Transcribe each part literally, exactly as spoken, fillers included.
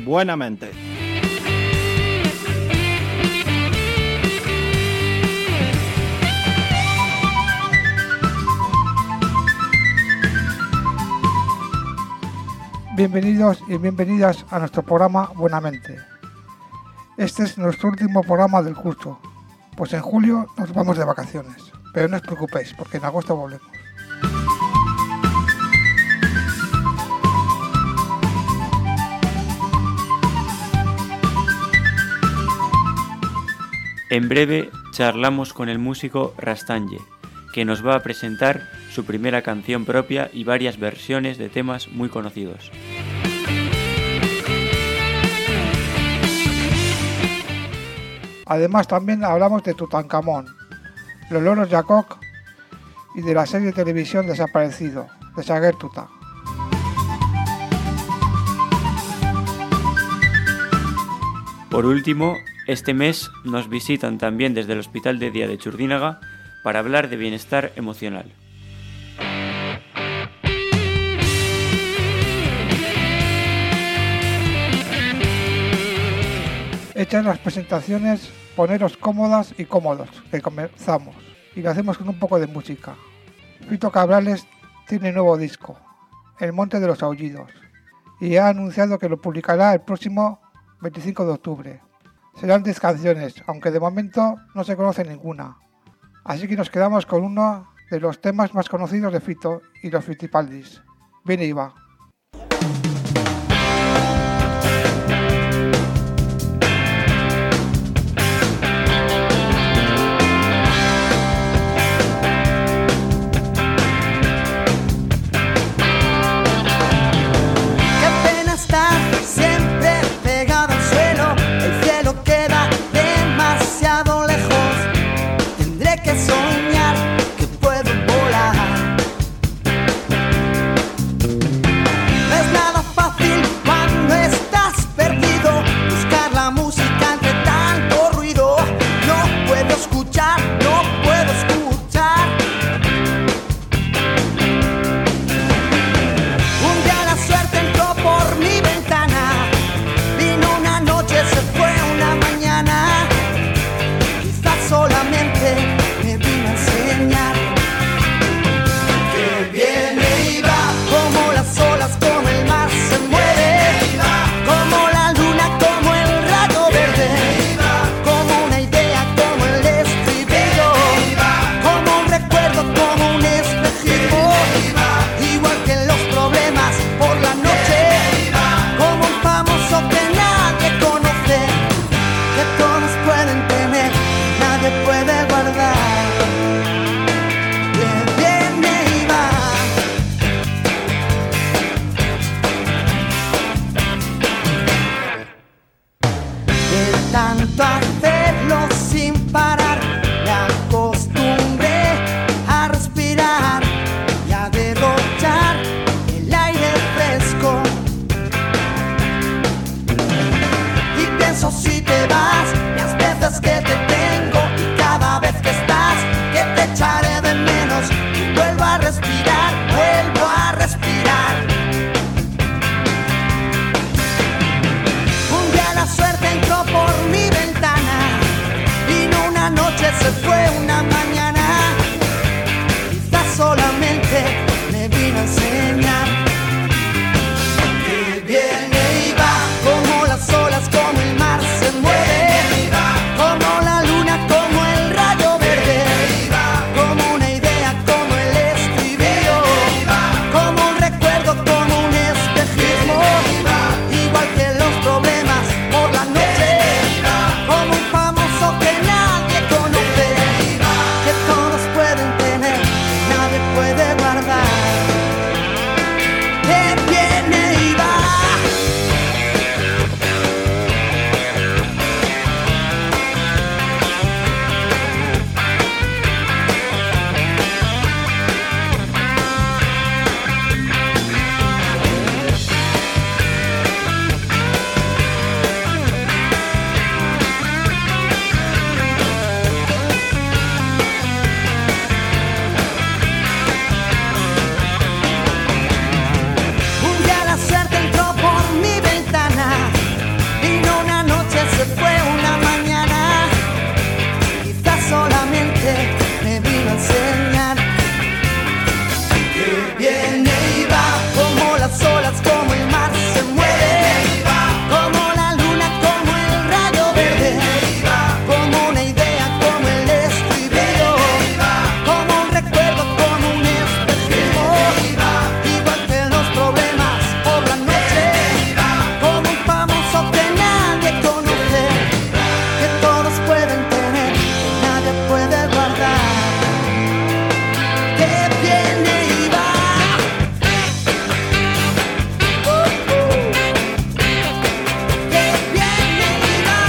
Buenamente. Bienvenidos y bienvenidas a nuestro programa Buenamente. Este es nuestro último programa del curso, pues en julio nos vamos de vacaciones, pero no os preocupéis porque en agosto volvemos. En breve charlamos con el músico Rastanje, que nos va a presentar su primera canción propia y varias versiones de temas muy conocidos. Además también hablamos de Tutankamón, los loros Jacob y de la serie de televisión Desaparecido, de Sagertuta. Por último, este mes nos visitan también desde el Hospital de Día de Churdínaga para hablar de bienestar emocional. Hechas las presentaciones, poneros cómodas y cómodos, que comenzamos, y lo hacemos con un poco de música. Fito Cabrales tiene nuevo disco, El Monte de los Aullidos, y ha anunciado que lo publicará el próximo veinticinco de octubre. Serán diez canciones, aunque de momento no se conoce ninguna. Así que nos quedamos con uno de los temas más conocidos de Fito y los Fitipaldis. Viene y va. Como un famoso que nadie conoce, Vino una noche, se fue una mañana, quizás solamente me vino a enseñar que viene y va, como las olas, como el mar se mueve, como la luna, como el rayo verde, como una idea, como el estribillo, como un recuerdo, como un espejismo, igual que los problemas por la noche, como un famoso que nadie conoce, que todos pueden tener, nadie puede guardar, que viene y va. Uh, uh. Que viene y va.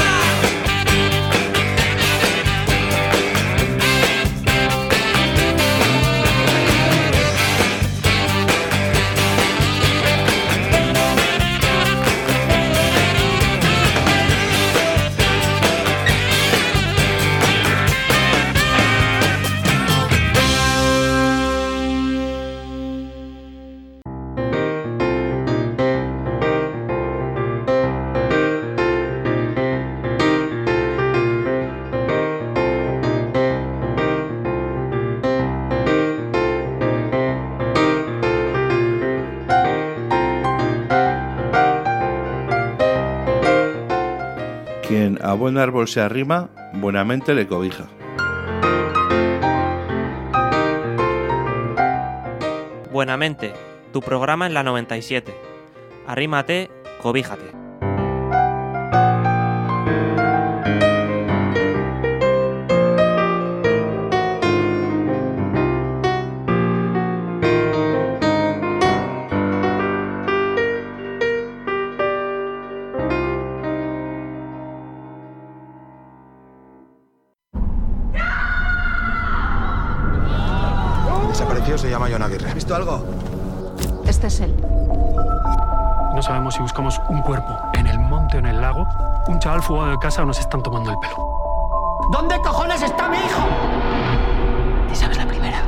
Quien a buen árbol se arrima, buenamente le cobija. Buenamente, tu programa en la noventa y siete. Arrímate, cobíjate. Desapareció, se llama Jon Aguirre. ¿Has visto algo? Este es él. No sabemos si buscamos un cuerpo en el monte o en el lago, un chaval fugado de casa o nos están tomando el pelo. ¿Dónde cojones está mi hijo? ¿Te sabes la primera?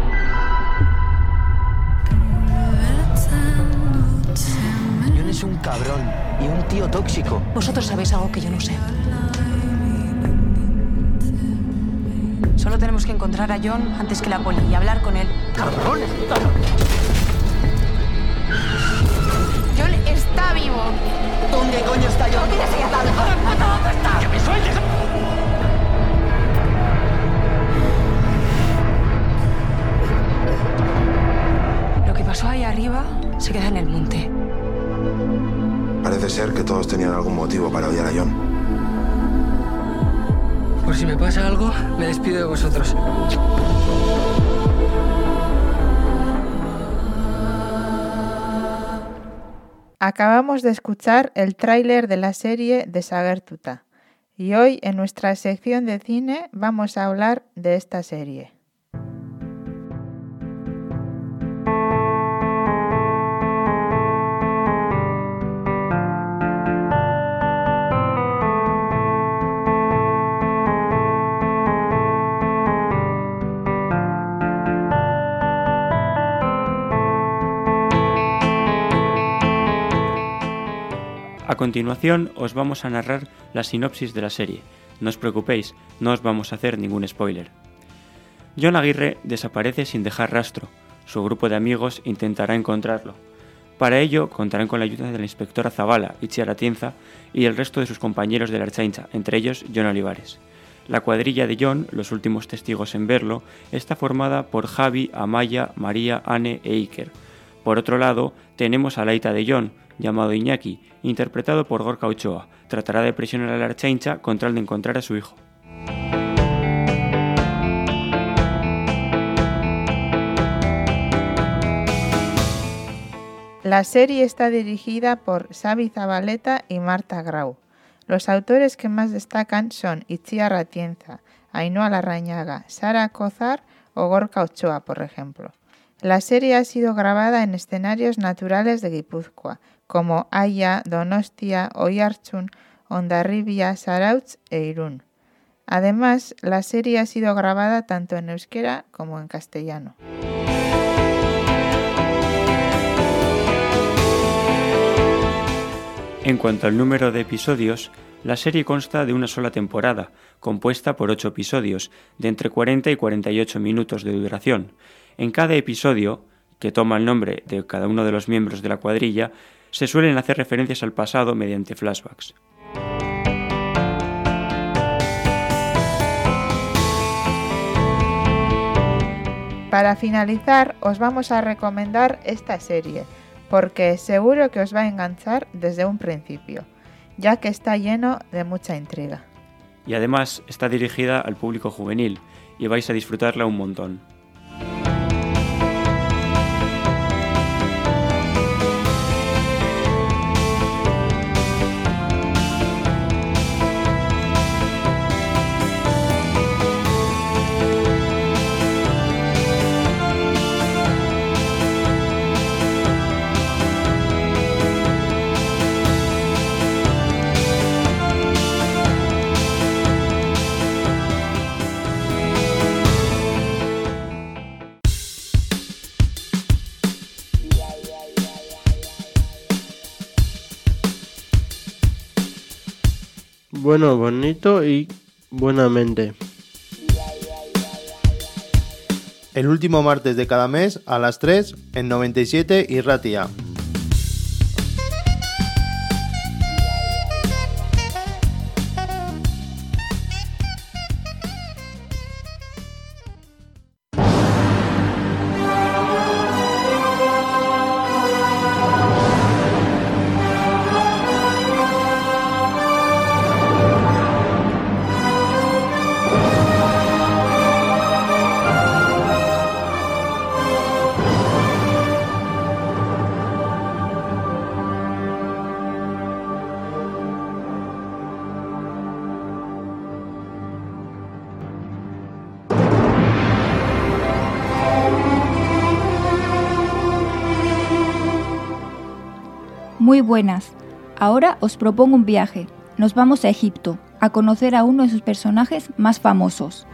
Jon es un cabrón y un tío tóxico. Vosotros sabéis algo que yo no sé. Solo tenemos que encontrar a Jon antes que la poli y hablar con él. ¡Cabrones! Jon está vivo. ¿Dónde coño está Jon? ¿Dónde está? ¡Que me sueltes! Lo que pasó ahí arriba se queda en el monte. Parece ser que todos tenían algún motivo para odiar a Jon. Por si me pasa algo, me despido de vosotros. Acabamos de escuchar el tráiler de la serie Desagertuta y hoy en nuestra sección de cine vamos a hablar de esta serie. A continuación os vamos a narrar la sinopsis de la serie. No os preocupéis, no os vamos a hacer ningún spoiler. Jon Aguirre desaparece sin dejar rastro. Su grupo de amigos intentará encontrarlo. Para ello contarán con la ayuda de la inspectora Zabala, Itziar Atienza y el resto de sus compañeros de la Ertzaintza, entre ellos Jon Olivares. La cuadrilla de Jon, los últimos testigos en verlo, está formada por Javi, Amaya, María, Ane e Iker. Por otro lado, tenemos a la hija de Jon, llamado Iñaki, interpretado por Gorka Ochoa. Tratará de presionar a la Ertzaintza con tal de encontrar a su hijo. La serie está dirigida por Xavi Zabaleta y Marta Grau. Los autores que más destacan son Itziar Atienza, Ainhoa Larrañaga, Sara Cozar o Gorka Ochoa, por ejemplo. La serie ha sido grabada en escenarios naturales de Guipúzcoa, como Aya, Donostia, Oiartzun, Hondarribia, Zarautz e Irún. Además, la serie ha sido grabada tanto en euskera como en castellano. En cuanto al número de episodios, la serie consta de una sola temporada, compuesta por ocho episodios, de entre cuarenta y cuarenta y ocho minutos de duración. En cada episodio, que toma el nombre de cada uno de los miembros de la cuadrilla, se suelen hacer referencias al pasado mediante flashbacks. Para finalizar, os vamos a recomendar esta serie, porque seguro que os va a enganchar desde un principio, ya que está lleno de mucha intriga. Y además está dirigida al público juvenil, y vais a disfrutarla un montón. Bueno, bonito y buenamente. El último martes de cada mes a las tres en noventa y siete y Ratia. Muy buenas. Ahora os propongo un viaje. Nos vamos a Egipto, a conocer a uno de sus personajes más famosos.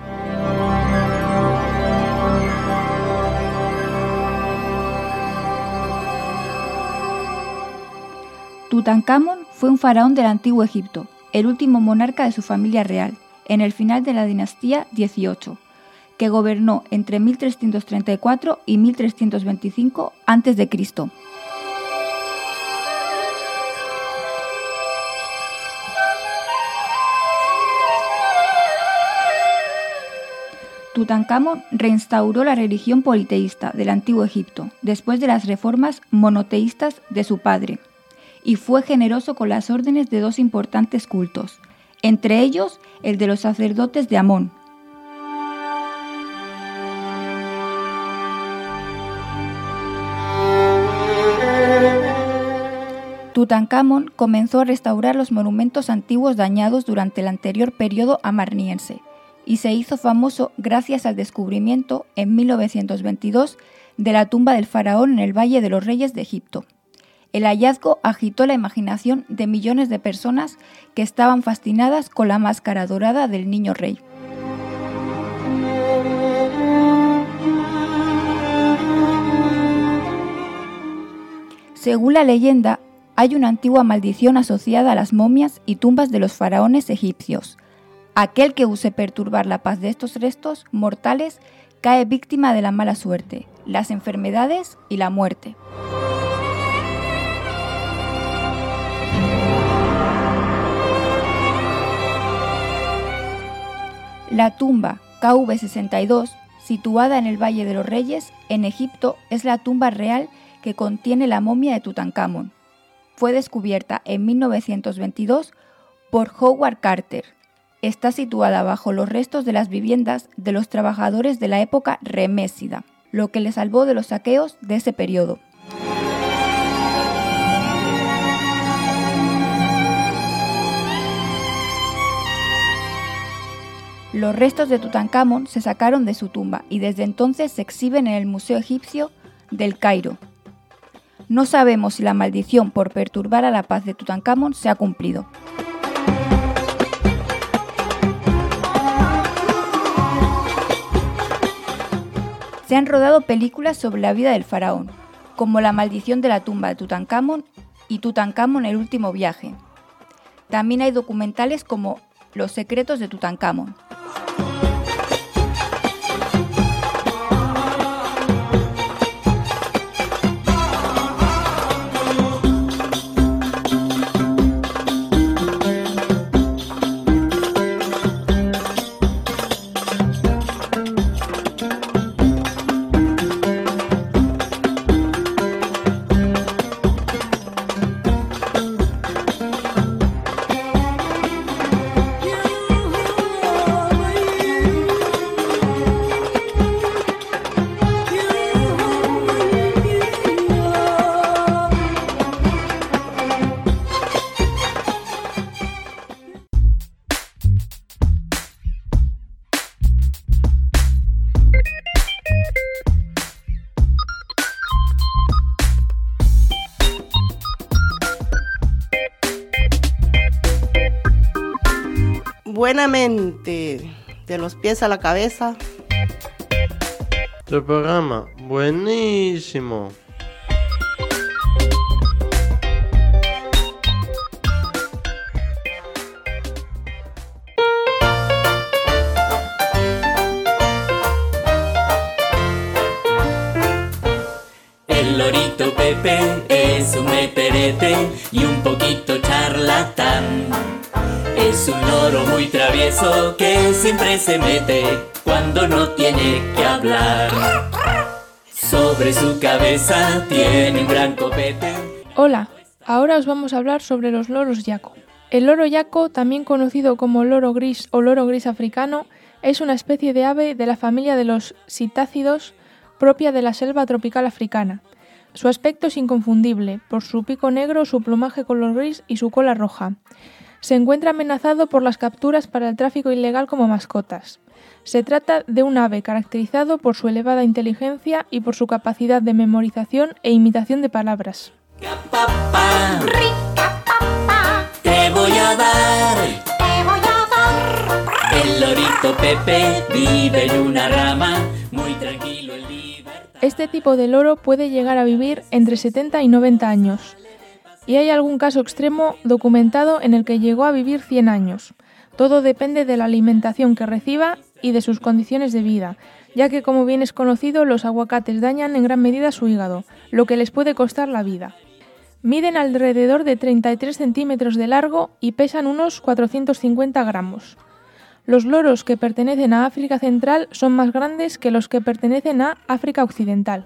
Tutankamón fue un faraón del antiguo Egipto, el último monarca de su familia real, en el final de la dinastía dieciocho, que gobernó entre mil trescientos treinta y cuatro y mil trescientos veinticinco antes de Cristo. Tutankamón reinstauró la religión politeísta del antiguo Egipto después de las reformas monoteístas de su padre, y fue generoso con las órdenes de dos importantes cultos, entre ellos el de los sacerdotes de Amón. Tutankamón comenzó a restaurar los monumentos antiguos dañados durante el anterior periodo amarniense, y se hizo famoso gracias al descubrimiento en mil novecientos veintidós de la tumba del faraón en el Valle de los Reyes de Egipto. El hallazgo agitó la imaginación de millones de personas que estaban fascinadas con la máscara dorada del niño rey. Según la leyenda, hay una antigua maldición asociada a las momias y tumbas de los faraones egipcios. Aquel que use perturbar la paz de estos restos mortales cae víctima de la mala suerte, las enfermedades y la muerte. La tumba K V sesenta y dos, situada en el Valle de los Reyes, en Egipto, es la tumba real que contiene la momia de Tutankamón. Fue descubierta en mil novecientos veintidós por Howard Carter. Está situada bajo los restos de las viviendas de los trabajadores de la época remésida, lo que le salvó de los saqueos de ese periodo. Los restos de Tutankamón se sacaron de su tumba y desde entonces se exhiben en el Museo Egipcio del Cairo. No sabemos si la maldición por perturbar a la paz de Tutankamón se ha cumplido. Se han rodado películas sobre la vida del faraón, como La maldición de la tumba de Tutankamón y Tutankamón el último viaje. También hay documentales como Los secretos de Tutankamón. Buenamente, de los pies a la cabeza. Tu programa, buenísimo. El lorito Pepe es un meterete y un poquito charlatán. Es un loro muy travieso que siempre se mete cuando no tiene que hablar. Sobre su cabeza tiene un gran copete. Hola, ahora os vamos a hablar sobre los loros yaco. El loro yaco, también conocido como loro gris o loro gris africano, es una especie de ave de la familia de los citácidos propia de la selva tropical africana. Su aspecto es inconfundible, por su pico negro, su plumaje color gris y su cola roja. Se encuentra amenazado por las capturas para el tráfico ilegal como mascotas. Se trata de un ave caracterizado por su elevada inteligencia y por su capacidad de memorización e imitación de palabras. Papá, rica papá, te voy a dar, te voy a dar. El lorito Pepe vive en una rama, muy tranquilo en libertad. Este tipo de loro puede llegar a vivir entre setenta y noventa años. Y hay algún caso extremo documentado en el que llegó a vivir cien años. Todo depende de la alimentación que reciba y de sus condiciones de vida, ya que, como bien es conocido, los aguacates dañan en gran medida su hígado, lo que les puede costar la vida. Miden alrededor de treinta y tres centímetros de largo y pesan unos cuatrocientos cincuenta gramos. Los loros que pertenecen a África Central son más grandes que los que pertenecen a África Occidental.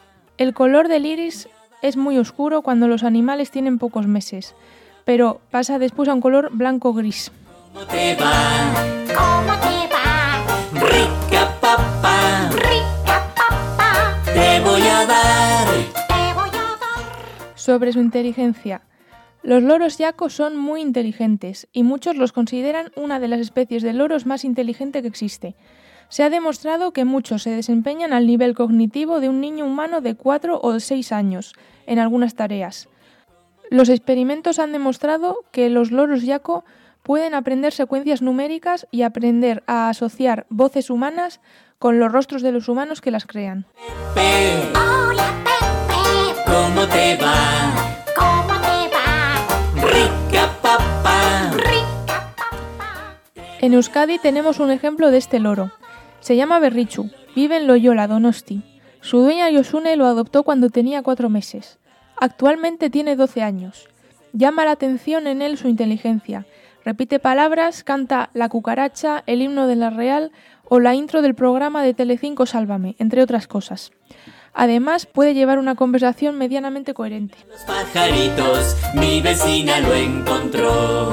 El color del iris es muy oscuro cuando los animales tienen pocos meses, pero pasa después a un color blanco-gris. ¿Cómo te va? ¿Cómo te va? Rica papá, rica papá, te voy a dar, te voy a dar. Sobre su inteligencia. Los loros yaco son muy inteligentes y muchos los consideran una de las especies de loros más inteligente que existe. Se ha demostrado que muchos se desempeñan al nivel cognitivo de un niño humano de cuatro o seis años en algunas tareas. Los experimentos han demostrado que los loros yaco pueden aprender secuencias numéricas y aprender a asociar voces humanas con los rostros de los humanos que las crean. Pepe, hola Pepe, ¿cómo te va? ¿Cómo te va? Rica papá, rica papá. En Euskadi tenemos un ejemplo de este loro. Se llama Berrichu, vive en Loyola, Donosti. Su dueña Yosune lo adoptó cuando tenía cuatro meses. Actualmente tiene doce años. Llama la atención en él su inteligencia. Repite palabras, canta La cucaracha, el himno de la Real o la intro del programa de Telecinco Sálvame, entre otras cosas. Además, puede llevar una conversación medianamente coherente. Los pajaritos, mi vecina lo encontró.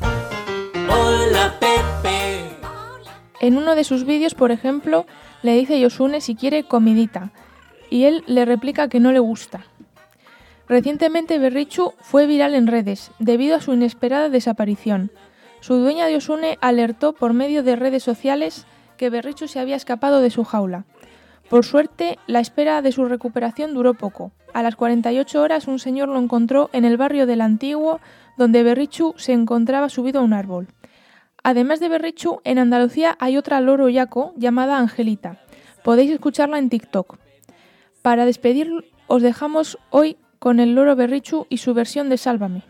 Hola Pepe. En uno de sus vídeos, por ejemplo, le dice a Yosune si quiere comidita, y él le replica que no le gusta. Recientemente Berrichu fue viral en redes, debido a su inesperada desaparición. Su dueña Yosune alertó por medio de redes sociales que Berrichu se había escapado de su jaula. Por suerte, la espera de su recuperación duró poco. A las cuarenta y ocho horas un señor lo encontró en el barrio del Antiguo, donde Berrichu se encontraba subido a un árbol. Además de Berrichu, en Andalucía hay otra loro yaco llamada Angelita. Podéis escucharla en TikTok. Para despedir, os dejamos hoy con el Loro Berrichu y su versión de Sálvame.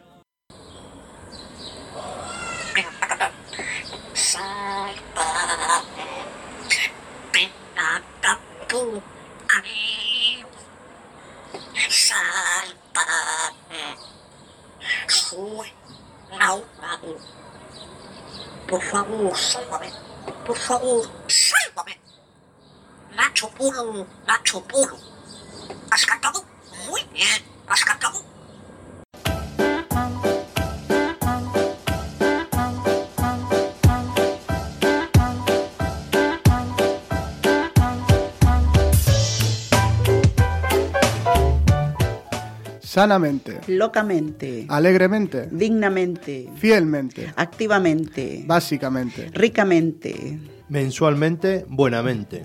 Por favor, sálvame. Por favor, sálvame. Nacho Polo, Nacho Polo. Has cantado muy bien. Has cantado. Sanamente. Locamente. Alegremente. Dignamente. Fielmente. Activamente. Básicamente. Ricamente. Mensualmente, buenamente.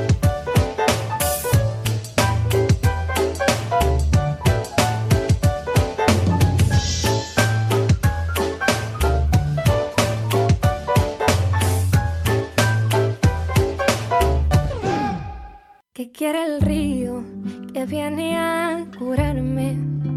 ¿Qué quiere el río que viene a curarme?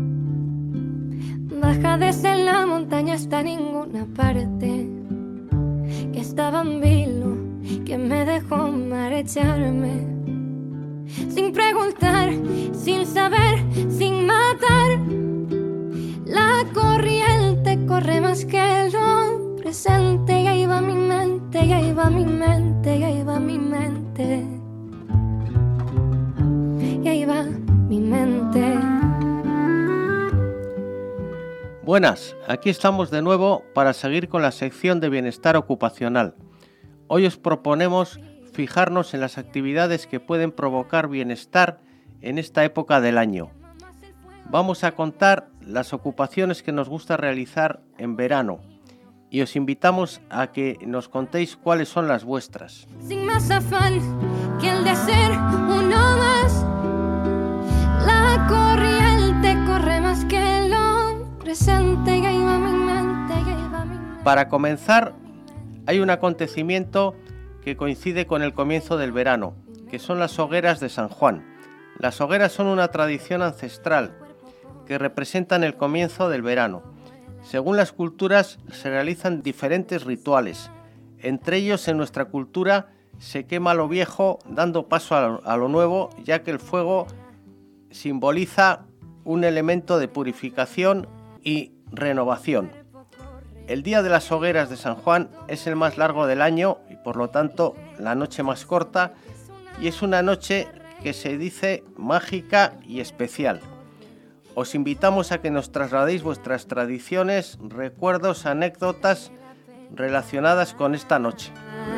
Baja desde la montaña hasta ninguna parte. Que estaba en vilo, que me dejó marecharme. Sin preguntar, sin saber, sin matar. La corriente corre más que lo presente. Y ahí va mi mente, y ahí va mi mente, y ahí va mi mente. Y ahí va mi mente. Buenas, aquí estamos de nuevo para seguir con la sección de bienestar ocupacional. Hoy os proponemos fijarnos en las actividades que pueden provocar bienestar en esta época del año. Vamos a contar las ocupaciones que nos gusta realizar en verano y os invitamos a que nos contéis cuáles son las vuestras. Sin más afán que el de ser uno más. La corriente corre más que lo presente. Y ahí va mi mente, y ahí va mi mente. Para comenzar, hay un acontecimiento que coincide con el comienzo del verano, que son las hogueras de San Juan. Las hogueras son una tradición ancestral que representan el comienzo del verano. Según las culturas se realizan diferentes rituales. Entre ellos, en nuestra cultura se quema lo viejo dando paso a lo, a lo nuevo, ya que el fuego simboliza un elemento de purificación y renovación. El día de las hogueras de San Juan es el más largo del año y por lo tanto la noche más corta, y es una noche que se dice mágica y especial. Os invitamos a que nos trasladéis vuestras tradiciones, recuerdos, anécdotas relacionadas con esta noche.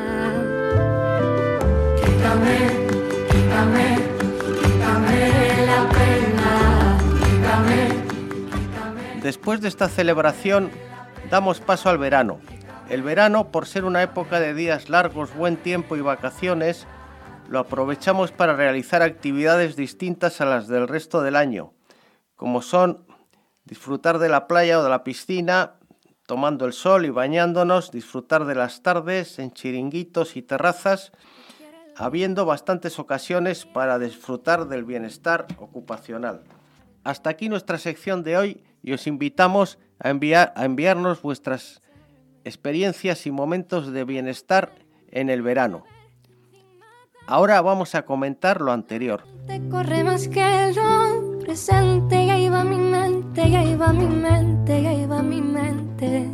Quítame, quítame, quítame la pena, quítame, quítame. Después de esta celebración, damos paso al verano. El verano, por ser una época de días largos, buen tiempo y vacaciones, lo aprovechamos para realizar actividades distintas a las del resto del año, como son disfrutar de la playa o de la piscina, tomando el sol y bañándonos, disfrutar de las tardes en chiringuitos y terrazas, habiendo bastantes ocasiones para disfrutar del bienestar ocupacional. Hasta aquí nuestra sección de hoy y os invitamos a, enviar, a enviarnos vuestras experiencias y momentos de bienestar en el verano. Ahora vamos a comentar lo anterior. Te corre más que lo presente. Y ahí va mi mente, y ahí va mi mente, y ahí va mi mente.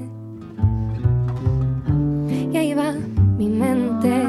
Y ahí va mi mente.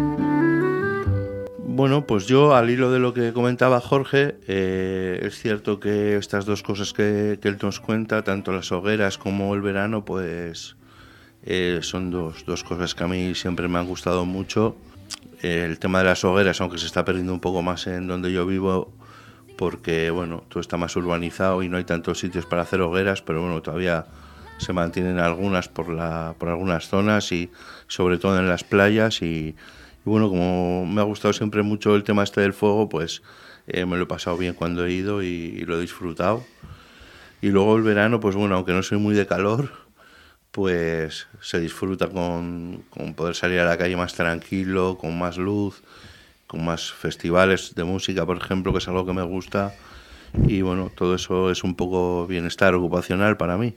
Bueno, pues yo, al hilo de lo que comentaba Jorge, eh, es cierto que estas dos cosas que, que él nos cuenta, tanto las hogueras como el verano, pues eh, son dos, dos cosas que a mí siempre me han gustado mucho. Eh, el tema de las hogueras, aunque se está perdiendo un poco más en donde yo vivo, porque bueno, todo está más urbanizado y no hay tantos sitios para hacer hogueras, pero bueno, todavía se mantienen algunas por, la, por algunas zonas y sobre todo en las playas y... Y bueno, como me ha gustado siempre mucho el tema este del fuego, pues eh, me lo he pasado bien cuando he ido y, y lo he disfrutado. Y luego el verano, pues bueno, aunque no soy muy de calor, pues se disfruta con, con poder salir a la calle más tranquilo, con más luz, con más festivales de música, por ejemplo, que es algo que me gusta. y bueno, todo eso es un poco bienestar ocupacional para mí.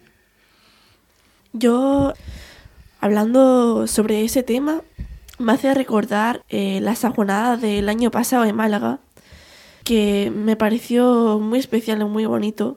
Yo, hablando sobre ese tema, me hace recordar eh, la Sanjonada del año pasado en Málaga, que me pareció muy especial y muy bonito.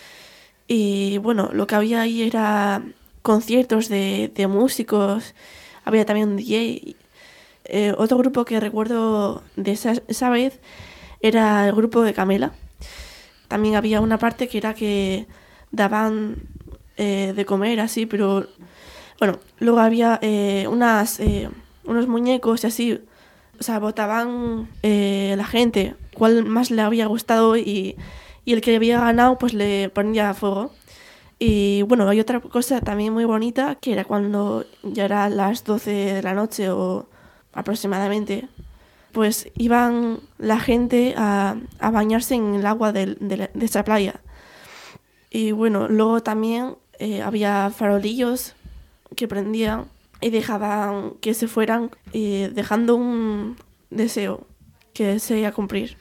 Y bueno, lo que había ahí era conciertos de, de músicos, había también un D J. Eh, otro grupo que recuerdo de esa, esa vez era el grupo de Camela. También había una parte que era que daban eh, de comer así, pero bueno, luego había eh, unas, eh, unos muñecos y así, o sea, votaban eh, la gente cuál más le había gustado y, y el que había ganado pues le ponía a fuego. Y bueno, hay otra cosa también muy bonita, que era cuando ya era las doce de la noche o aproximadamente, pues iban la gente a, a bañarse en el agua de, de, de esa playa. Y bueno, luego también eh, había farolillos que prendían y dejaban que se fueran, eh, dejando un deseo que se iba a cumplir.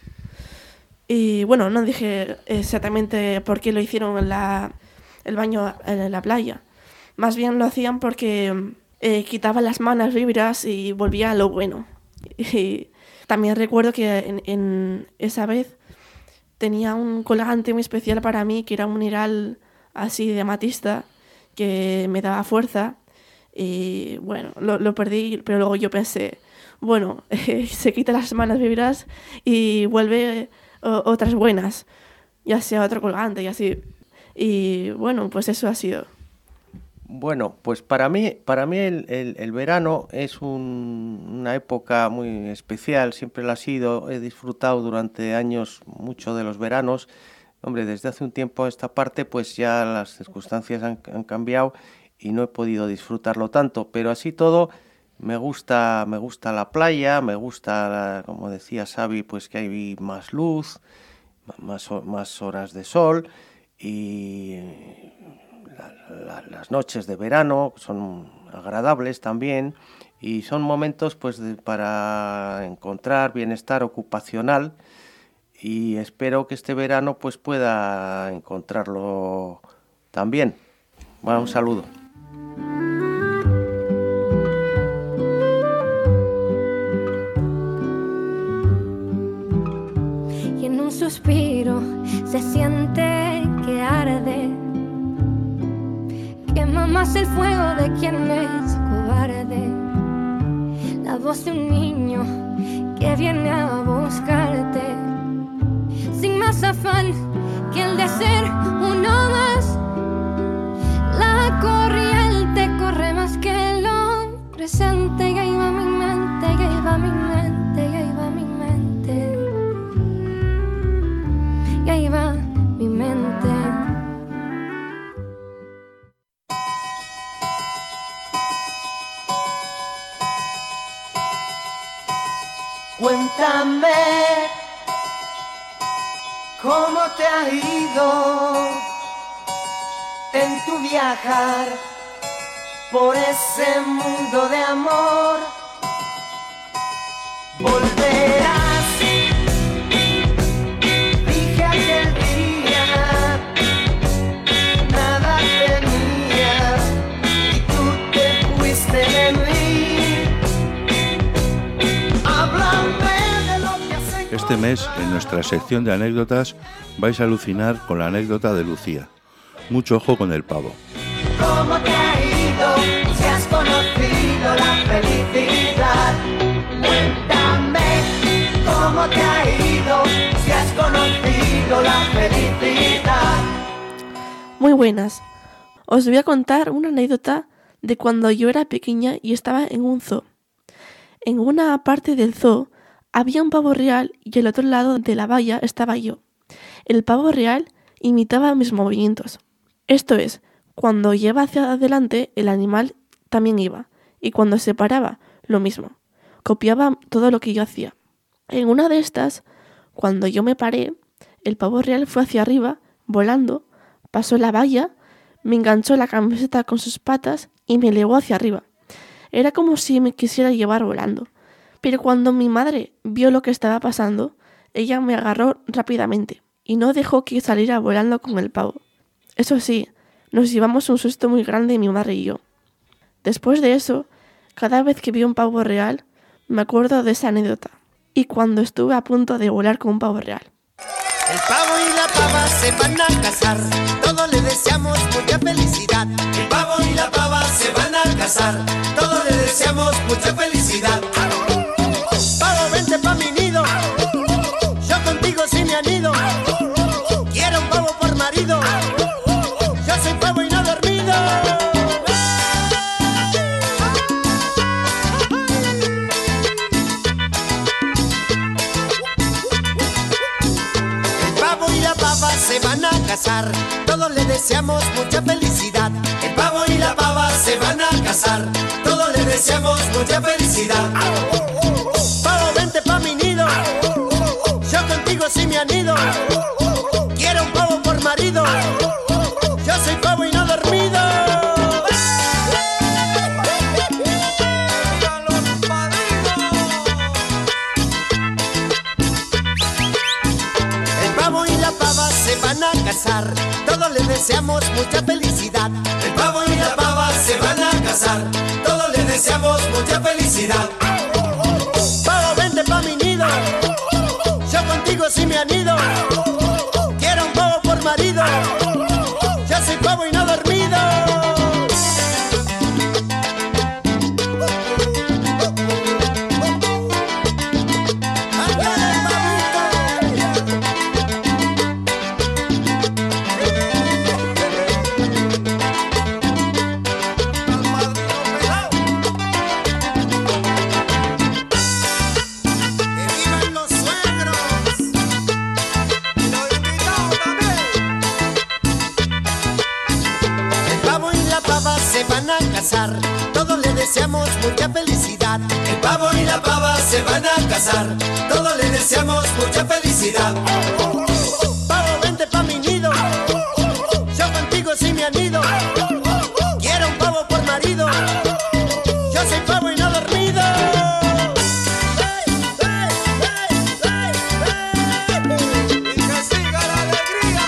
Y bueno, no dije exactamente por qué lo hicieron en la, el baño en la playa. Más bien lo hacían porque eh, quitaban las malas vibras y volvía a lo bueno. Y también recuerdo que en, en esa vez tenía un colgante muy especial para mí, que era un mineral así de amatista, que me daba fuerza. Y bueno, lo, lo perdí, pero luego yo pensé, bueno, eh, se quita las malas vibras y vuelve o, otras buenas, ya sea otro colgante y así. Y bueno, pues eso ha sido. Bueno, pues para mí, para mí el, el, el verano es un, una época muy especial, siempre lo ha sido, he disfrutado durante años mucho de los veranos. Hombre, desde hace un tiempo a esta parte pues ya las circunstancias han, han cambiado y no he podido disfrutarlo tanto, pero así todo me gusta, me gusta la playa, me gusta, la, como decía Xavi, pues que hay más luz, más, más horas de sol y la, la, las noches de verano son agradables también y son momentos pues de, para encontrar bienestar ocupacional y espero que este verano pues pueda encontrarlo también. Bueno, un saludo. Y en un suspiro se siente que arde, quema más el fuego de quien es cobarde. La voz de un niño que viene a buscarte, sin más afán que el de ser uno más. La corriente corre más que el hombre presente, y ahí va mi mente, y ahí va mi mente, y ahí va mi mente, y ahí va mi mente. Cuéntame cómo te ha ido en tu viajar por ese mundo de amor. Volverás, dije aquel día, nada tenía y tú te fuiste de mí. Háblame de lo que has hecho. Este mes, en nuestra sección de anécdotas, vais a alucinar con la anécdota de Lucía. Mucho ojo con el pavo. ¿Cómo te ha ido? Si has conocido la felicidad. Cuéntame cómo te ha ido. Si has conocido la felicidad. Muy buenas. Os voy a contar una anécdota de cuando yo era pequeña y estaba en un zoo. En una parte del zoo había un pavo real y al otro lado de la valla estaba yo. El pavo real imitaba mis movimientos. Esto es, cuando iba hacia adelante, el animal también iba, y cuando se paraba, lo mismo. Copiaba todo lo que yo hacía. En una de estas, cuando yo me paré, el pavo real fue hacia arriba, volando, pasó la valla, me enganchó la camiseta con sus patas y me elevó hacia arriba. Era como si me quisiera llevar volando. Pero cuando mi madre vio lo que estaba pasando, ella me agarró rápidamente. y no dejó que saliera volando con el pavo. Eso sí, nos llevamos un susto muy grande mi madre y yo. Después de eso, cada vez que vi un pavo real, me acuerdo de esa anécdota. Y cuando estuve a punto de volar con un pavo real. El pavo y la pava se van a casar, todos le deseamos mucha felicidad. El pavo y la pava se van a casar, todos le deseamos mucha felicidad. Pavo, vente pa' mi nido, yo contigo sí me anido. Quiero un pavo por marido, yo soy pavo y no dormido. Se van a casar, todos le deseamos mucha felicidad. El pavo y la pava se van a casar, todos le deseamos mucha felicidad. Pavo, vente pa' mi nido, yo contigo sí me anido. Quiero un pavo por marido, yo soy pavo y no dormido. Se van a casar, todos les deseamos mucha felicidad. El pavo y la pava se van a casar, todos les deseamos mucha felicidad. Pavo, vente pa' mi nido, yo contigo sí me anido. Quiero un pavo por marido, yo soy pavo y no dormido. Todos le deseamos mucha felicidad. El pavo y la pava se van a casar, todos le deseamos mucha felicidad. Pavo, vente pa' mi nido, yo contigo sí me anido. Quiero un pavo por marido, yo soy pavo y no dormido. Y que siga la alegría.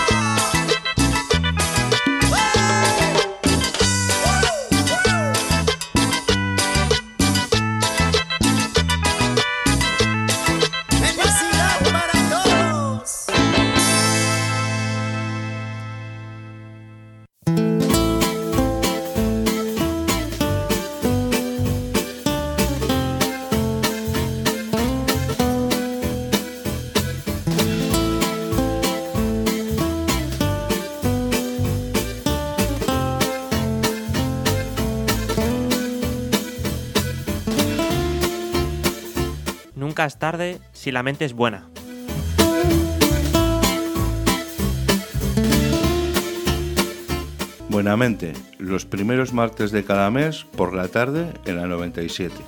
Nunca es tarde si la mente es buena. Buenamente, los primeros martes de cada mes por la tarde en la noventa y siete.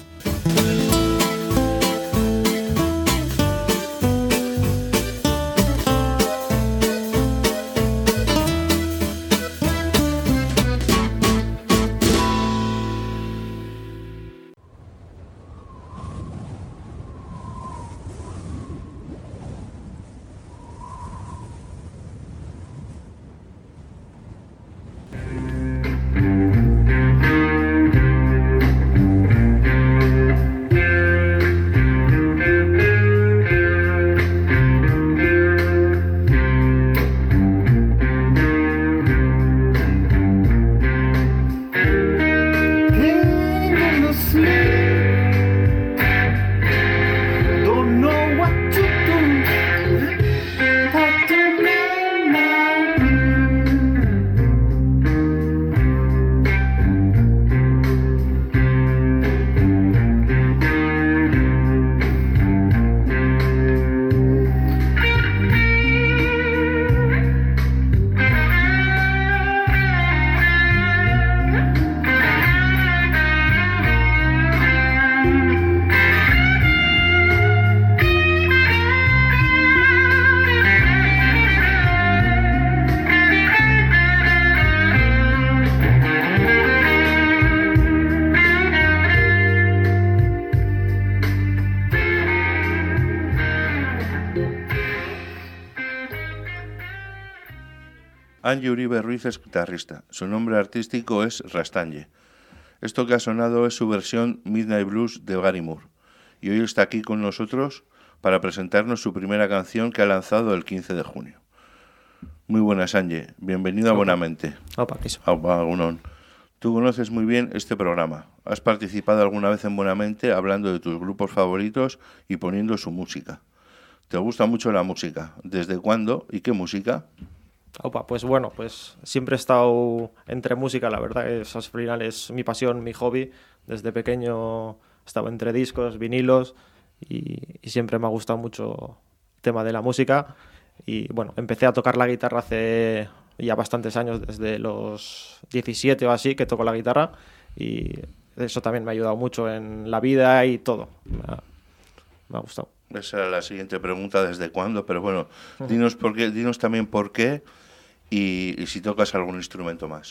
Angie Uribe Ruiz es guitarrista. Su nombre artístico es Rastanje. Esto que ha sonado es su versión Midnight Blues de Gary Moore. Y hoy está aquí con nosotros para presentarnos su primera canción que ha lanzado el quince de junio. Muy buenas, Angie. Bienvenido a Buenamente. Opa, quiso. Opa, Gunón. Tú conoces muy bien este programa. Has participado alguna vez en Buenamente hablando de tus grupos favoritos y poniendo su música. ¿Te gusta mucho la música? ¿Desde cuándo y qué música? Opa, pues bueno, pues siempre he estado entre música, la verdad, es, al final es mi pasión, mi hobby. Desde pequeño he estado entre discos, vinilos y, y siempre me ha gustado mucho el tema de la música. Y bueno, empecé a tocar la guitarra hace ya bastantes años, desde los diecisiete o así que toco la guitarra, y eso también me ha ayudado mucho en la vida y todo. Me ha, me ha gustado. Esa era la siguiente pregunta, ¿desde cuándo? Pero bueno, dinos por qué, dinos también por qué y, y si tocas algún instrumento más.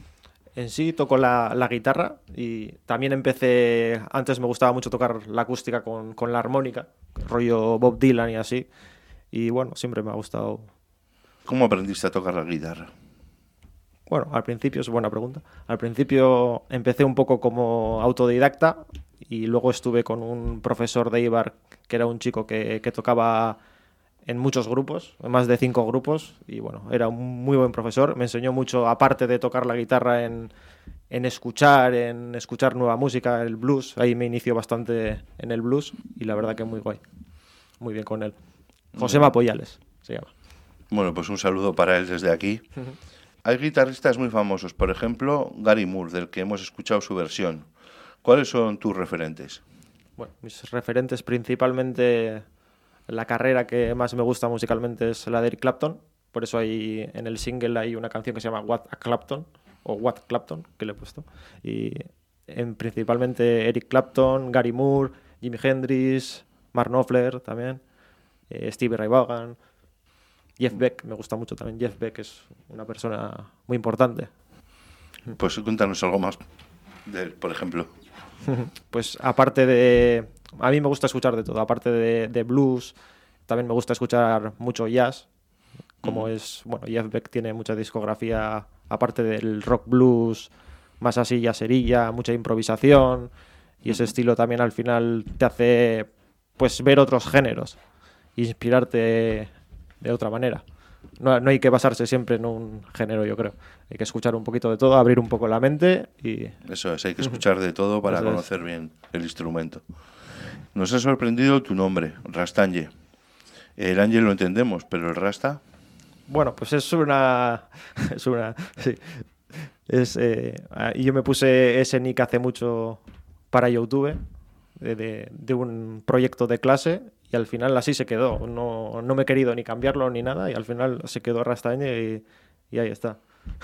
En sí toco la, la guitarra y también empecé, antes me gustaba mucho tocar la acústica con, con la armónica, rollo Bob Dylan y así. Y bueno, siempre me ha gustado. ¿Cómo aprendiste a tocar la guitarra? Bueno, al principio, es buena pregunta. Al principio empecé un poco como autodidacta y luego estuve con un profesor de Eibar, que era un chico que, que tocaba en muchos grupos, en más de cinco grupos. Y bueno, era un muy buen profesor. Me enseñó mucho, aparte de tocar la guitarra, en, en escuchar, en escuchar nueva música, el blues. Ahí me inició bastante en el blues y la verdad que muy guay. Muy bien con él. Josema Poyales se llama. Bueno, pues un saludo para él desde aquí. Uh-huh. Hay guitarristas muy famosos, por ejemplo, Gary Moore, del que hemos escuchado su versión. ¿Cuáles son tus referentes? Bueno, mis referentes principalmente, la carrera que más me gusta musicalmente es la de Eric Clapton. Por eso hay en el single hay una canción que se llama What a Clapton, o What Clapton, que le he puesto. Y en, principalmente Eric Clapton, Gary Moore, Jimi Hendrix, Mark Knopfler también. Eh, Stevie Ray Vaughan, Jeff Beck, me gusta mucho también. Jeff Beck es una persona muy importante. Pues cuéntanos algo más de él, por ejemplo. Pues aparte de... A mí me gusta escuchar de todo. Aparte de, de blues, también me gusta escuchar mucho jazz. Como uh-huh. es... Bueno, Jeff Beck tiene mucha discografía, aparte del rock blues, más así jazzería, mucha improvisación. Y ese uh-huh. estilo también al final te hace pues ver otros géneros. Inspirarte de otra manera. No, no hay que basarse siempre en un género, yo creo. Hay que escuchar un poquito de todo, abrir un poco la mente y... Eso es, hay que escuchar de todo para Eso conocer es. bien el instrumento. Nos ha sorprendido tu nombre, Rastanje. El Ángel lo entendemos, pero el Rasta... Bueno, pues es una... es una... Sí. Es, eh, yo me puse ese nick hace mucho para YouTube, de, de, de un proyecto de clase, y al final así se quedó. No, no me he querido ni cambiarlo ni nada y al final se quedó Rastanje y, y ahí está.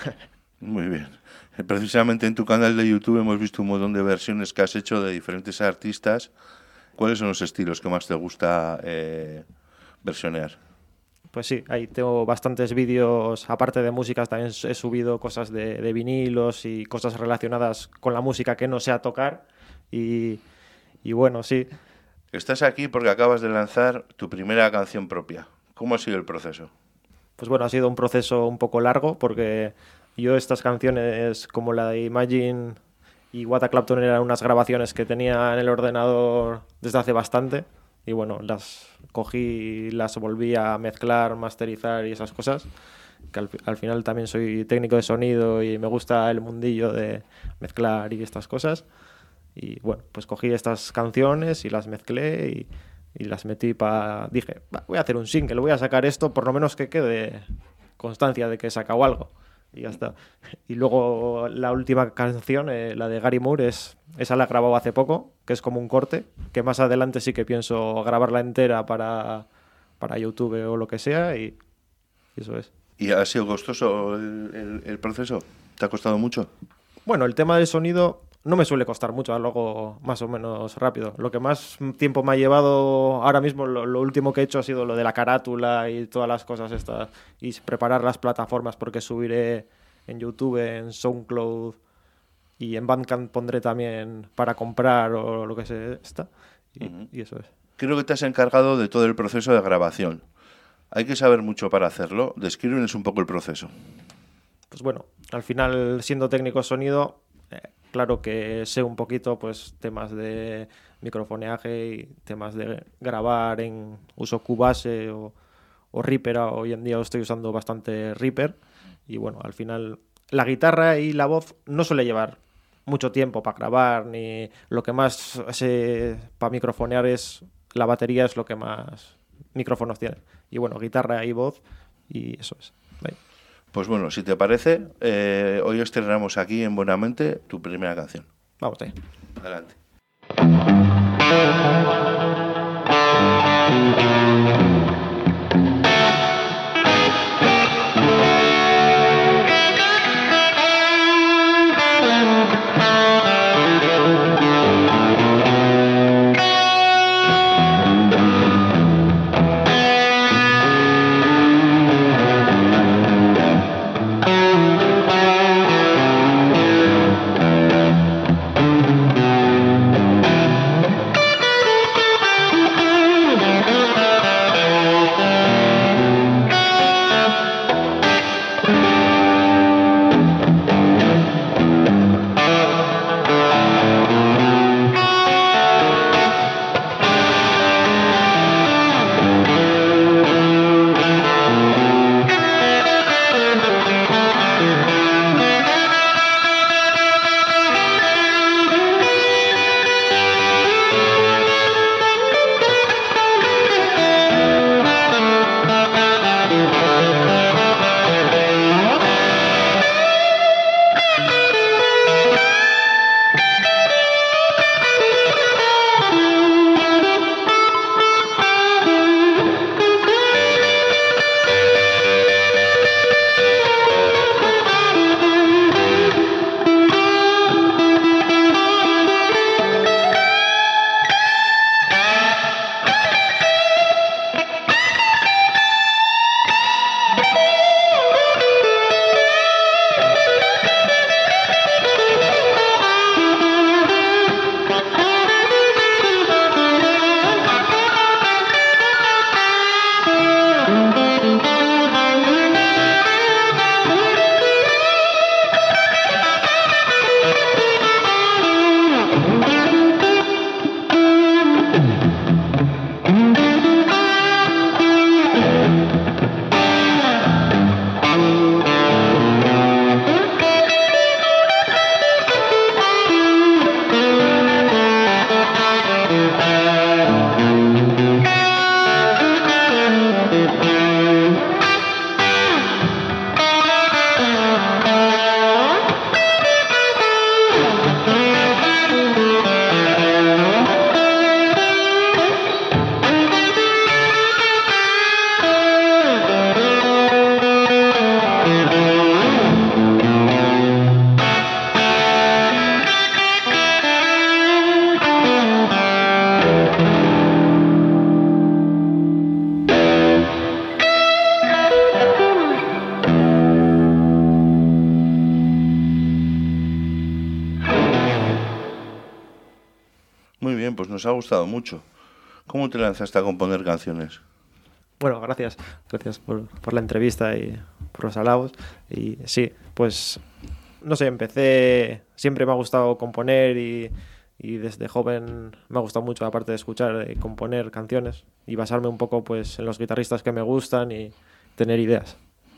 Muy bien. Precisamente en tu canal de YouTube hemos visto un montón de versiones que has hecho de diferentes artistas. ¿Cuáles son los estilos que más te gusta eh, versionear? Pues sí, ahí tengo bastantes vídeos, aparte de músicas también he subido cosas de, de vinilos y cosas relacionadas con la música que no sea tocar y, y bueno, sí. Estás aquí porque acabas de lanzar tu primera canción propia. ¿Cómo ha sido el proceso? Pues bueno, ha sido un proceso un poco largo porque yo estas canciones como la de Imagine y What a Clapton eran unas grabaciones que tenía en el ordenador desde hace bastante y bueno, las cogí y las volví a mezclar, masterizar y esas cosas, que al, al final también soy técnico de sonido y me gusta el mundillo de mezclar y estas cosas. Y bueno, pues cogí estas canciones y las mezclé y, y las metí para... Dije, voy a hacer un single, voy a sacar esto, por lo menos que quede constancia de que he sacado algo. Y ya está. Y luego la última canción, eh, la de Gary Moore, es, esa la he grabado hace poco, que es como un corte, que más adelante sí que pienso grabarla entera para, para YouTube o lo que sea, y, y eso es. ¿Y ha sido costoso el, el, el proceso? ¿Te ha costado mucho? Bueno, el tema del sonido no me suele costar mucho, luego más o menos rápido. Lo que más tiempo me ha llevado ahora mismo, lo, lo último que he hecho ha sido lo de la carátula y todas las cosas estas, y preparar las plataformas, porque subiré en YouTube, en SoundCloud y en Bandcamp pondré también para comprar o lo que sea está, y, uh-huh. y eso es. Creo que te has encargado de todo el proceso de grabación. Hay que saber mucho para hacerlo. Descríbenos un poco el proceso. Pues bueno, al final, siendo técnico de sonido, eh, claro que sé un poquito pues temas de microfoneaje y temas de grabar en uso Cubase o, o Reaper. Hoy en día estoy usando bastante Reaper. Y bueno, al final la guitarra y la voz no suele llevar mucho tiempo para grabar, ni lo que más se, para microfonear es la batería, es lo que más micrófonos tiene. Y bueno, guitarra y voz, y eso es. Ahí. Pues bueno, si te parece, eh, hoy estrenamos aquí en Buenamente tu primera canción. Vamos ahí. Adelante. Muy bien, pues nos ha gustado mucho. ¿Cómo te lanzaste a componer canciones? Bueno, gracias. Gracias por, por la entrevista y por los halagos. Y sí, pues, no sé, empecé... Siempre me ha gustado componer y, y desde joven me ha gustado mucho, aparte de escuchar, eh, componer canciones y basarme un poco pues en los guitarristas que me gustan y tener ideas.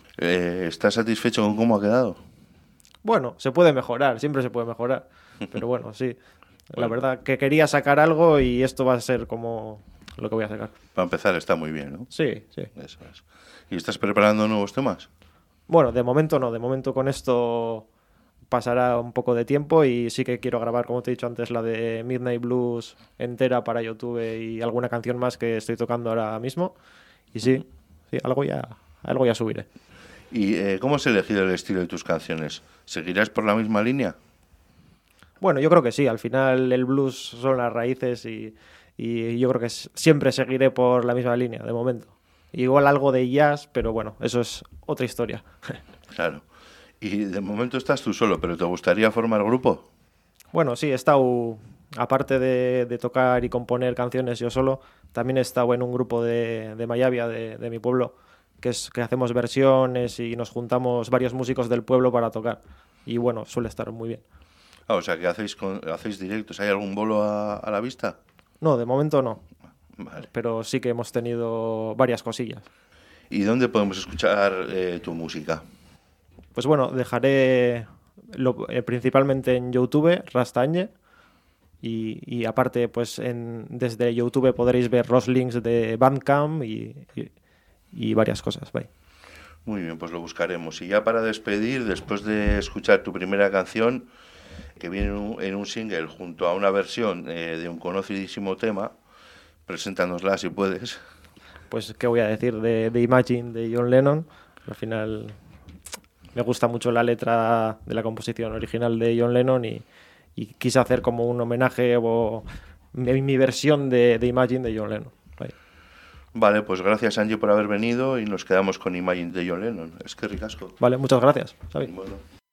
Eh, ¿Estás satisfecho con cómo ha quedado? Bueno, se puede mejorar, siempre se puede mejorar. Pero bueno, sí. La verdad que quería sacar algo y esto va a ser como lo que voy a sacar. Para empezar está muy bien, ¿no? Sí, sí. Eso es. ¿Y estás preparando nuevos temas? Bueno, de momento no. De momento con esto pasará un poco de tiempo y sí que quiero grabar, como te he dicho antes, la de Midnight Blues entera para YouTube y alguna canción más que estoy tocando ahora mismo. Y sí, sí algo ya, algo ya subiré. ¿Y eh, cómo has elegido el estilo de tus canciones? ¿Seguirás por la misma línea? Bueno, yo creo que sí. Al final el blues son las raíces y, y yo creo que siempre seguiré por la misma línea, de momento. Igual algo de jazz, pero bueno, eso es otra historia. Claro. Y de momento estás tú solo, ¿pero te gustaría formar grupo? Bueno, sí, he estado, aparte de, de tocar y componer canciones yo solo, también he estado en un grupo de, de Mayavia, de, de mi pueblo, que es que hacemos versiones y nos juntamos varios músicos del pueblo para tocar. Y bueno, suele estar muy bien. Ah, o sea, que hacéis, con, hacéis directos. ¿Hay algún bolo a, a la vista? No, de momento no. Vale. Pero sí que hemos tenido varias cosillas. ¿Y dónde podemos escuchar eh, tu música? Pues bueno, dejaré lo, eh, principalmente en YouTube, Rastañe. Y, y aparte, pues en, desde YouTube podréis ver los links de Bandcamp y, y, y varias cosas. Bye. Muy bien, pues lo buscaremos. Y ya para despedir, después de escuchar tu primera canción, que viene en un, en un single junto a una versión eh, de un conocidísimo tema, preséntanosla si puedes. Pues, ¿qué voy a decir de, de Imagine de John Lennon? Al final me gusta mucho la letra de la composición original de John Lennon y, y quise hacer como un homenaje o mi, mi versión de, de Imagine de John Lennon. Bye. Vale, pues gracias Angie por haber venido y nos quedamos con Imagine de John Lennon. Es que ricasco. Vale, muchas gracias, Xavi. Bueno.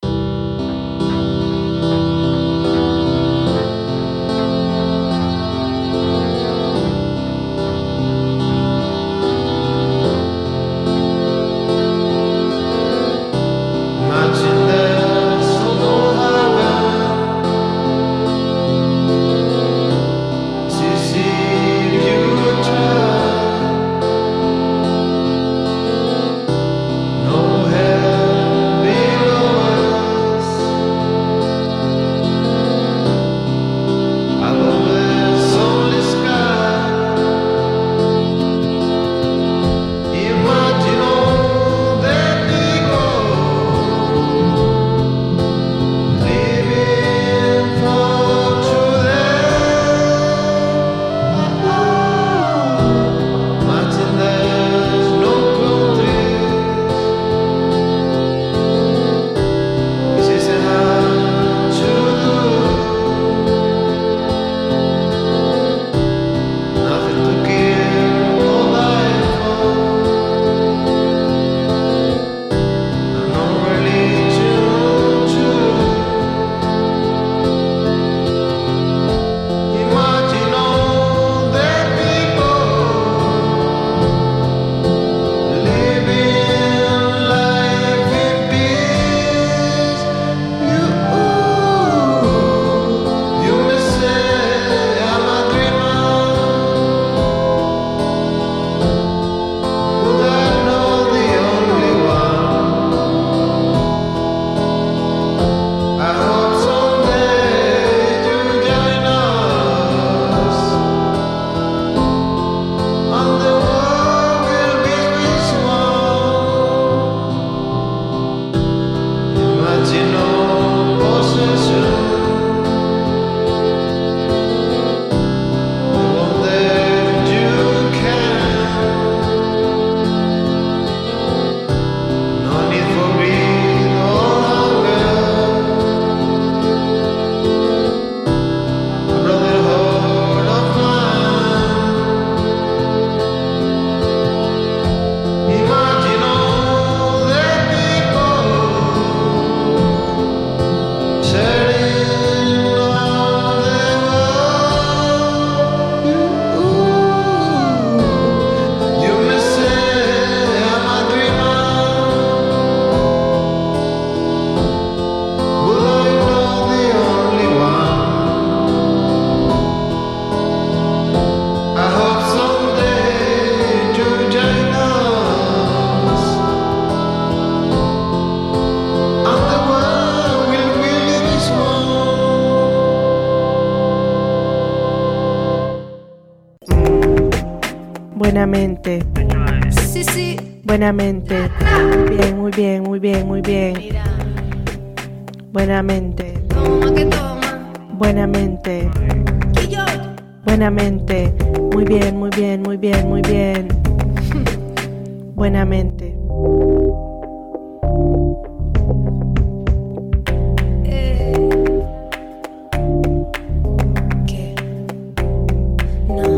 Buenamente. Sí, sí. Buenamente. Bien, muy bien, muy bien, muy bien. Buenamente. Toma que toma. Buenamente. Y yo. Buenamente. Muy bien, muy bien, muy bien, muy bien. Buenamente. Eh. ¿Qué? No.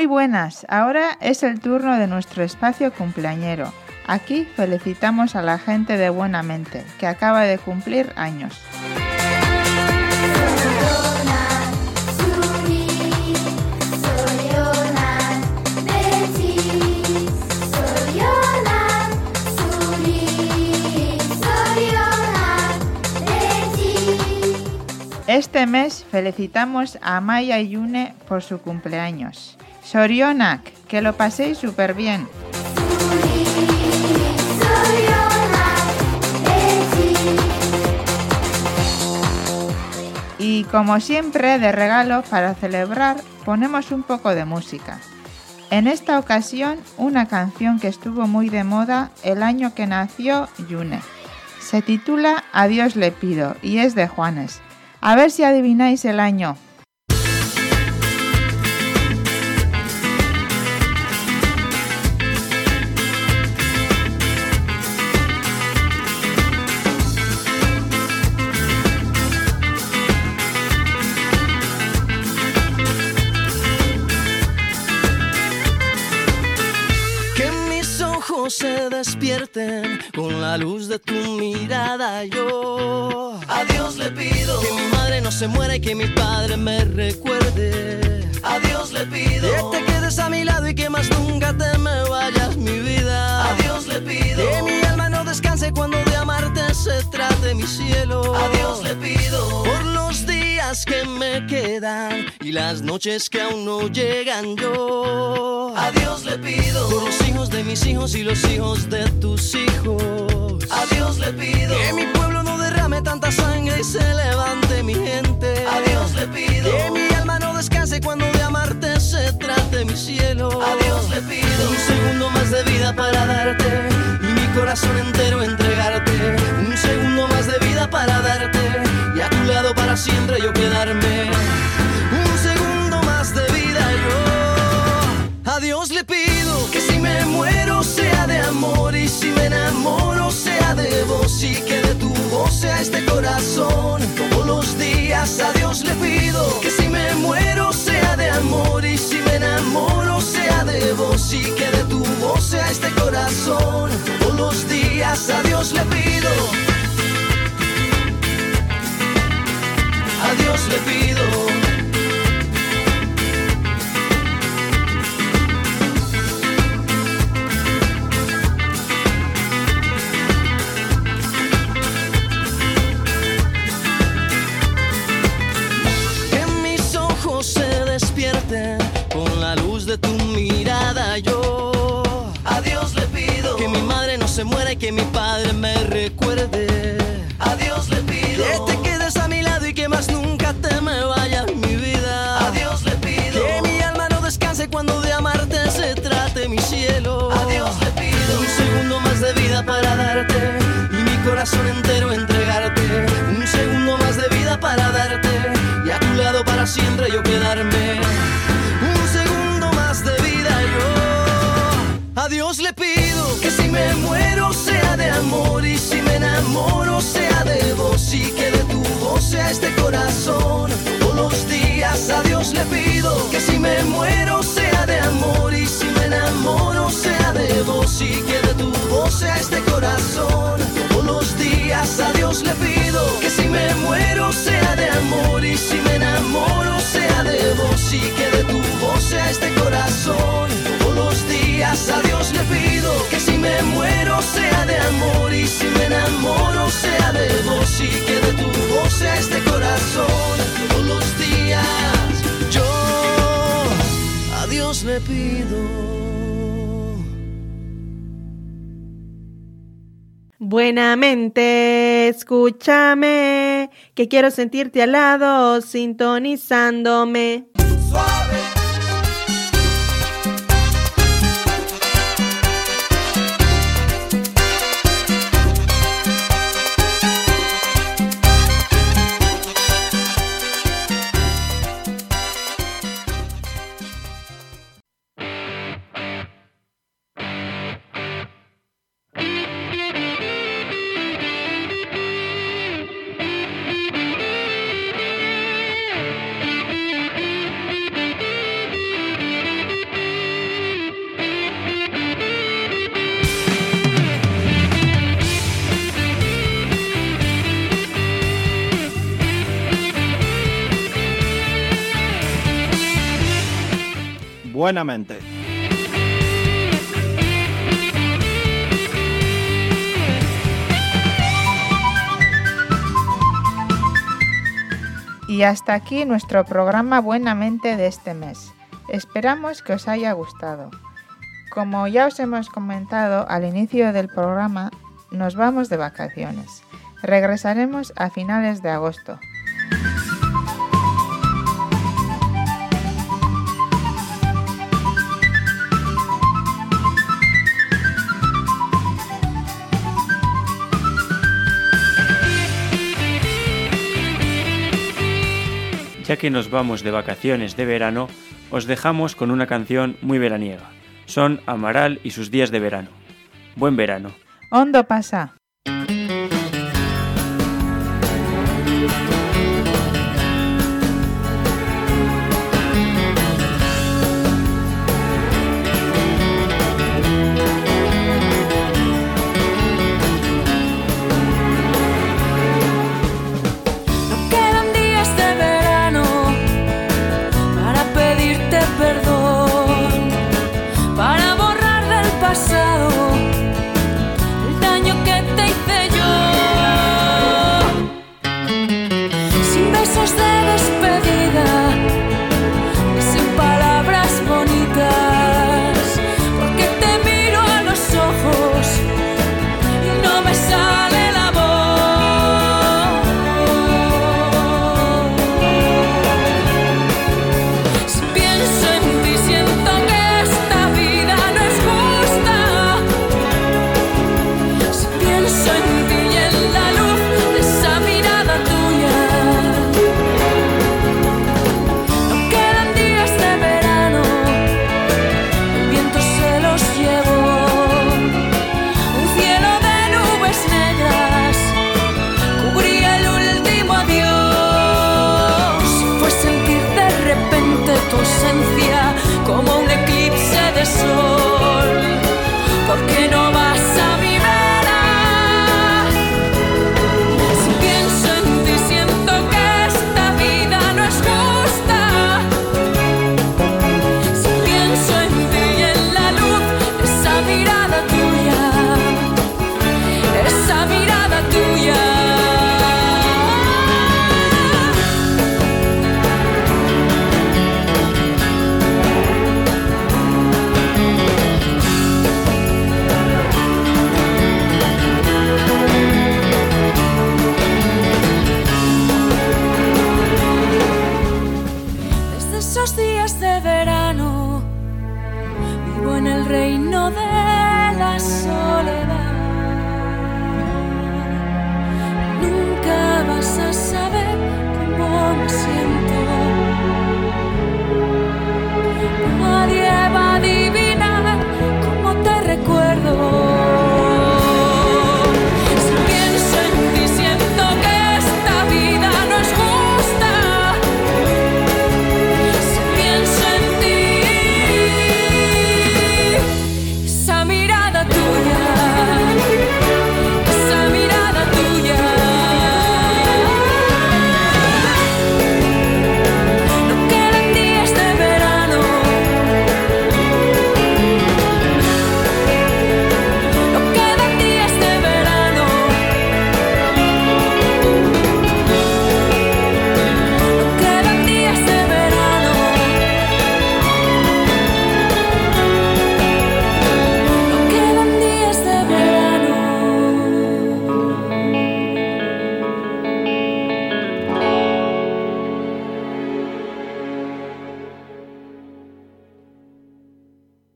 buenas, ahora es el turno de nuestro espacio cumpleañero. Aquí felicitamos a la gente de Buena Mente, que acaba de cumplir años. Este mes felicitamos a Maya y Yune por su cumpleaños. Sorionak, que lo paséis súper bien. Y como siempre, de regalo para celebrar, ponemos un poco de música. En esta ocasión, una canción que estuvo muy de moda el año que nació Yune. Se titula A Dios le pido y es de Juanes. A ver si adivináis el año. Que mis ojos se despierten con la luz de tu mirada. Yo a Dios le pido que mi madre no se muera y que mi padre me recuerde. A Dios le pido que te quedes a mi lado y que más nunca te me vayas, mi vida. A Dios le pido que mi alma no descanse cuando de amarte se trate, mi cielo. A Dios le pido por los días que me quedan y las noches que aún no llegan. Yo a Dios le pido por los hijos de mis hijos y los hijos de tus hijos. A Dios le pido que mi pueblo no derrame tanta sangre y se levante mi gente. A Dios le pido que mi alma no descanse cuando de amarte se trate, mi cielo. A Dios le pido un segundo más de vida para darte y mi corazón entero entregarte. Un segundo más de vida para darte y a tu lado para siempre yo quedarme. Un segundo más de vida yo a Dios le pido que si me muero sea de amor y si me enamoro sea de vos y que de tu voz sea este corazón. Todos los días a Dios le pido que si me muero sea de amor y si me enamoro sea de vos y que de tu voz sea este corazón. Todos los días a Dios le pido. A Dios le pido. Con la luz de tu mirada yo a Dios le pido que mi madre no se muera y que mi padre me recuerde. A Dios le pido que te quedes a mi lado y que más nunca te me vayas, mi vida. A Dios le pido que mi alma no descanse cuando de amarte se trate, mi cielo. A Dios le pido un segundo más de vida para darte y mi corazón entero entregarte. Un segundo más de vida para darte y a tu lado para siempre yo quedarme. Un segundo más de vida yo a Dios le pido que si me muero sea de amor y si me enamoro sea de vos y que de tu voz sea este corazón. Todos los días a Dios le pido que si me muero sea de amor y si me enamoro sea de vos y que de tu voz sea este corazón. Todos los días a Dios le pido que si me muero sea de amor y si me enamoro sea de vos y que de tu voz sea este corazón. Todos los días a Dios le pido que si me muero sea de amor y si me enamoro sea de vos y que de tu voz sea este corazón. Todos los días yo a Dios le pido. Buenamente, escúchame, que quiero sentirte al lado, sintonizándome. Suave. Buenamente. Y hasta aquí nuestro programa Buenamente de este mes. Esperamos que os haya gustado. Como ya os hemos comentado al inicio del programa, nos vamos de vacaciones. Regresaremos a finales de agosto. Ya que nos vamos de vacaciones de verano, os dejamos con una canción muy veraniega. Son Amaral y sus días de verano. Buen verano. Ondo pasa. Mirada tuya.